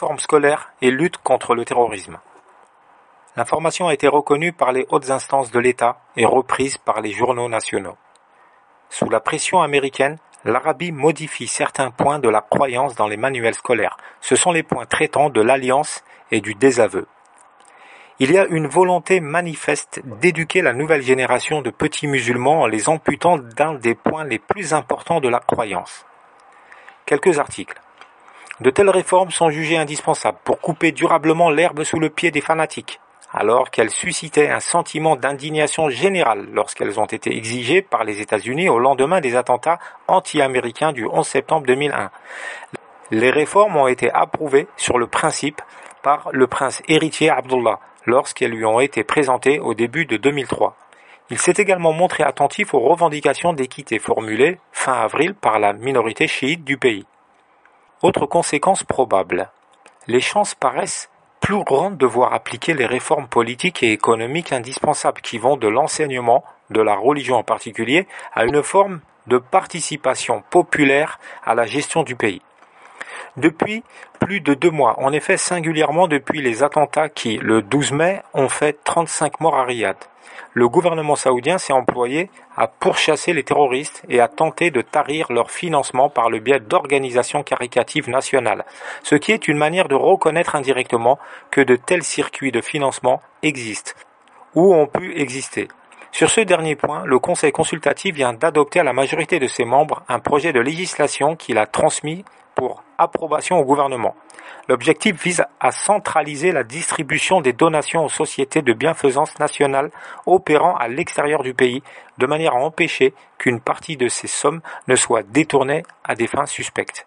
réforme scolaire et lutte contre le terrorisme. L'information a été reconnue par les hautes instances de l'État et reprise par les journaux nationaux. Sous la pression américaine, l'Arabie modifie certains points de la croyance dans les manuels scolaires. Ce sont les points traitant de l'alliance et du désaveu. Il y a une volonté manifeste d'éduquer la nouvelle génération de petits musulmans en les amputant d'un des points les plus importants de la croyance. Quelques articles. De telles réformes sont jugées indispensables pour couper durablement l'herbe sous le pied des fanatiques, alors qu'elles suscitaient un sentiment d'indignation générale lorsqu'elles ont été exigées par les États-Unis au lendemain des attentats anti-américains du 11 septembre 2001. Les réformes ont été approuvées sur le principe par le prince héritier Abdullah lorsqu'elles lui ont été présentées au début de 2003. Il s'est également montré attentif aux revendications d'équité formulées fin avril par la minorité chiite du pays. Autre conséquence probable. Les chances paraissent plus grande de voir appliquer les réformes politiques et économiques indispensables qui vont de l'enseignement, de la religion en particulier, à une forme de participation populaire à la gestion du pays. Depuis plus de 2 mois, en effet singulièrement depuis les attentats qui, le 12 mai, ont fait 35 morts à Riyad, le gouvernement saoudien s'est employé à pourchasser les terroristes et à tenter de tarir leur financement par le biais d'organisations caricatives nationales, ce qui est une manière de reconnaître indirectement que de tels circuits de financement existent, ou ont pu exister. Sur ce dernier point, le Conseil consultatif vient d'adopter à la majorité de ses membres un projet de législation qu'il a transmis pour approbation au gouvernement. L'objectif vise à centraliser la distribution des donations aux sociétés de bienfaisance nationale opérant à l'extérieur du pays, de manière à empêcher qu'une partie de ces sommes ne soit détournée à des fins suspectes.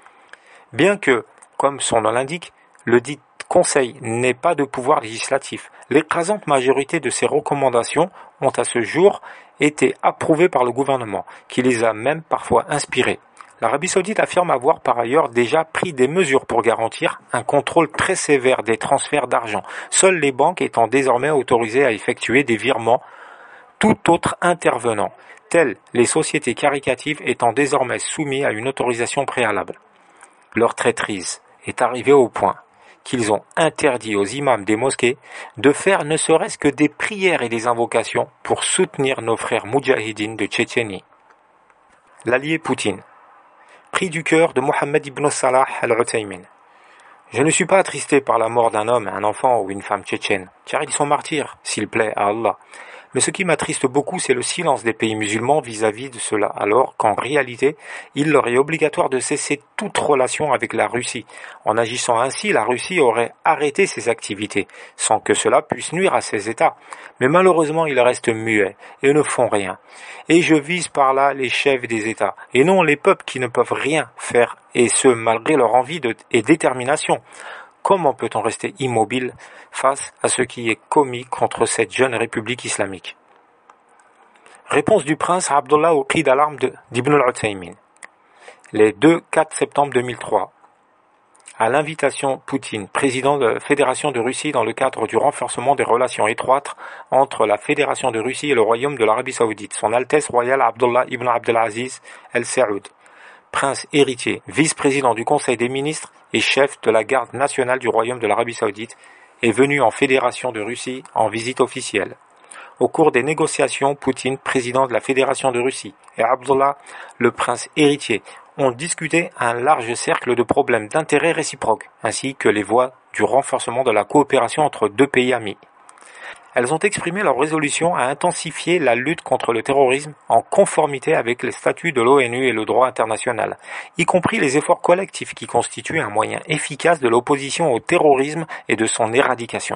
Bien que, comme son nom l'indique, le dit Conseil n'ait pas de pouvoir législatif, l'écrasante majorité de ces recommandations ont à ce jour été approuvées par le gouvernement, qui les a même parfois inspirées. L'Arabie saoudite affirme avoir par ailleurs déjà pris des mesures pour garantir un contrôle très sévère des transferts d'argent, seules les banques étant désormais autorisées à effectuer des virements, tout autre intervenant, telles les sociétés caricatives étant désormais soumis à une autorisation préalable. Leur traîtrise est arrivée au point qu'ils ont interdit aux imams des mosquées de faire ne serait-ce que des prières et des invocations pour soutenir nos frères moudjahidines de Tchétchénie. L'allié Poutine. Prix du cœur de Mohammed ibn Salah al-Uthaymin. Je ne suis pas attristé par la mort d'un homme, un enfant ou une femme tchétchène, car ils sont martyrs, s'il plaît à Allah. Mais ce qui m'attriste beaucoup, c'est le silence des pays musulmans vis-à-vis de cela, alors qu'en réalité, il leur est obligatoire de cesser toute relation avec la Russie. En agissant ainsi, la Russie aurait arrêté ses activités, sans que cela puisse nuire à ses États. Mais malheureusement, ils restent muets et ne font rien. Et je vise par là les chefs des États, et non les peuples qui ne peuvent rien faire, et ce malgré leur envie et détermination. Comment peut-on rester immobile face à ce qui est commis contre cette jeune république islamique? Réponse du prince Abdullah au cri d'alarme d'Ibn al-Uthaymin. Les 2-4 septembre 2003. À l'invitation Poutine, président de la Fédération de Russie dans le cadre du renforcement des relations étroites entre la Fédération de Russie et le Royaume de l'Arabie Saoudite, Son Altesse Royale Abdullah ibn Abdelaziz El Saoud, prince héritier, vice-président du Conseil des ministres et chef de la garde nationale du Royaume de l'Arabie Saoudite, est venu en Fédération de Russie en visite officielle. Au cours des négociations, Poutine, président de la Fédération de Russie, et Abdullah, le prince héritier, ont discuté un large cercle de problèmes d'intérêt réciproques, ainsi que les voies du renforcement de la coopération entre deux pays amis. Elles ont exprimé leur résolution à intensifier la lutte contre le terrorisme en conformité avec les statuts de l'ONU et le droit international, y compris les efforts collectifs qui constituent un moyen efficace de l'opposition au terrorisme et de son éradication.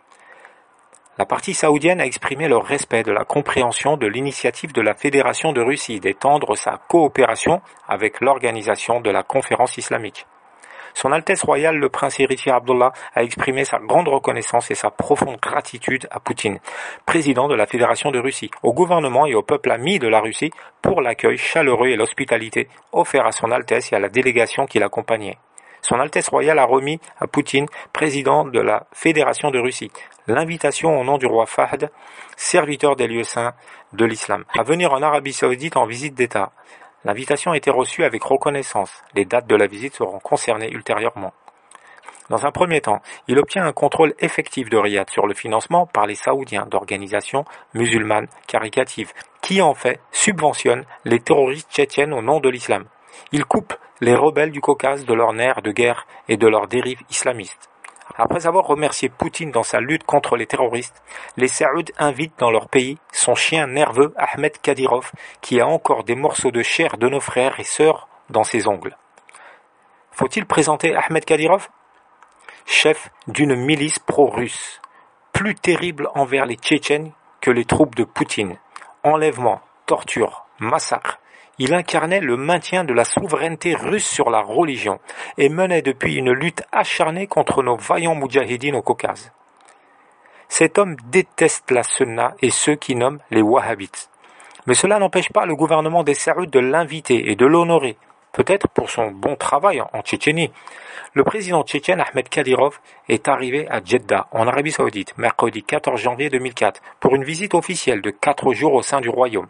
La partie saoudienne a exprimé leur respect de la compréhension de l'initiative de la Fédération de Russie d'étendre sa coopération avec l'organisation de la Conférence islamique. Son Altesse royale, le prince héritier Abdullah, a exprimé sa grande reconnaissance et sa profonde gratitude à Poutine, président de la Fédération de Russie, au gouvernement et au peuple ami de la Russie pour l'accueil chaleureux et l'hospitalité offert à son Altesse et à la délégation qui l'accompagnait. Son Altesse royale a remis à Poutine, président de la Fédération de Russie, l'invitation au nom du roi Fahd, serviteur des lieux saints de l'islam, à venir en Arabie Saoudite en visite d'État. L'invitation a été reçue avec reconnaissance. Les dates de la visite seront concernées ultérieurement. Dans un premier temps, il obtient un contrôle effectif de Riyad sur le financement par les Saoudiens d'organisations musulmanes caricatives, qui en fait subventionnent les terroristes tchétchènes au nom de l'islam. Il coupe les rebelles du Caucase de leur nerfs de guerre et de leurs dérives islamistes. Après avoir remercié Poutine dans sa lutte contre les terroristes, les Saouds invitent dans leur pays son chien nerveux Ahmed Kadyrov, qui a encore des morceaux de chair de nos frères et sœurs dans ses ongles. Faut-il présenter Ahmed Kadyrov ? Chef d'une milice pro-russe, plus terrible envers les Tchétchènes que les troupes de Poutine. Enlèvement, torture, massacre. Il incarnait le maintien de la souveraineté russe sur la religion et menait depuis une lutte acharnée contre nos vaillants moudjahidines au Caucase. Cet homme déteste la Sunna et ceux qui nomment les Wahhabites. Mais cela n'empêche pas le gouvernement des Saouds de l'inviter et de l'honorer, peut-être pour son bon travail en Tchétchénie. Le président tchétchène Ahmed Kadyrov est arrivé à Jeddah, en Arabie Saoudite, mercredi 14 janvier 2004, pour une visite officielle de 4 jours au sein du royaume.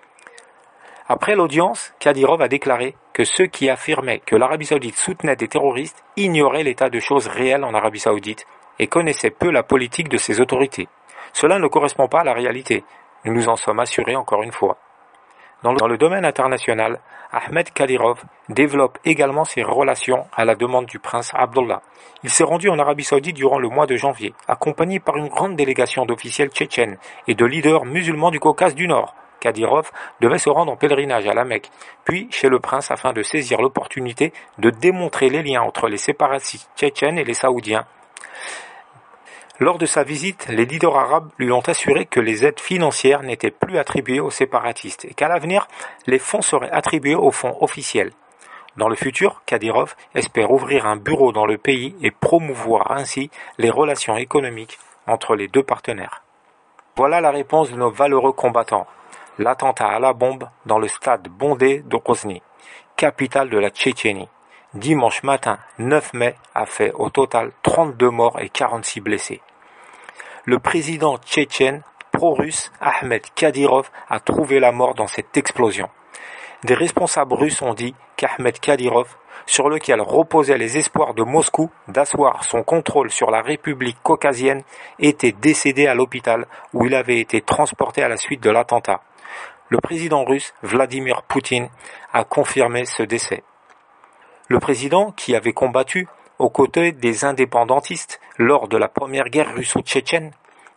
Après l'audience, Kadyrov a déclaré que ceux qui affirmaient que l'Arabie Saoudite soutenait des terroristes ignoraient l'état de choses réel en Arabie Saoudite et connaissaient peu la politique de ses autorités. Cela ne correspond pas à la réalité, nous nous en sommes assurés encore une fois. Dans le domaine international, Ahmed Kadyrov développe également ses relations à la demande du prince Abdullah. Il s'est rendu en Arabie Saoudite durant le mois de janvier, accompagné par une grande délégation d'officiels tchétchènes et de leaders musulmans du Caucase du Nord. Kadyrov devait se rendre en pèlerinage à la Mecque, puis chez le prince afin de saisir l'opportunité de démontrer les liens entre les séparatistes tchétchènes et les Saoudiens. Lors de sa visite, les leaders arabes lui ont assuré que les aides financières n'étaient plus attribuées aux séparatistes et qu'à l'avenir, les fonds seraient attribués aux fonds officiels. Dans le futur, Kadyrov espère ouvrir un bureau dans le pays et promouvoir ainsi les relations économiques entre les deux partenaires. Voilà la réponse de nos valeureux combattants. L'attentat à la bombe dans le stade bondé de Grozny, capitale de la Tchétchénie, dimanche matin 9 mai a fait au total 32 morts et 46 blessés. Le président tchétchène pro-russe Ahmed Kadyrov a trouvé la mort dans cette explosion. Des responsables russes ont dit qu'Ahmed Kadyrov, sur lequel reposaient les espoirs de Moscou d'asseoir son contrôle sur la République caucasienne, était décédé à l'hôpital où il avait été transporté à la suite de l'attentat. Le président russe Vladimir Poutine a confirmé ce décès. Le président, qui avait combattu aux côtés des indépendantistes lors de la première guerre russo-tchétchène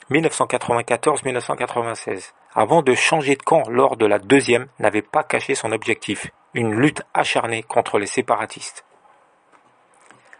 1994-1996, avant de changer de camp lors de la deuxième, n'avait pas caché son objectif, une lutte acharnée contre les séparatistes.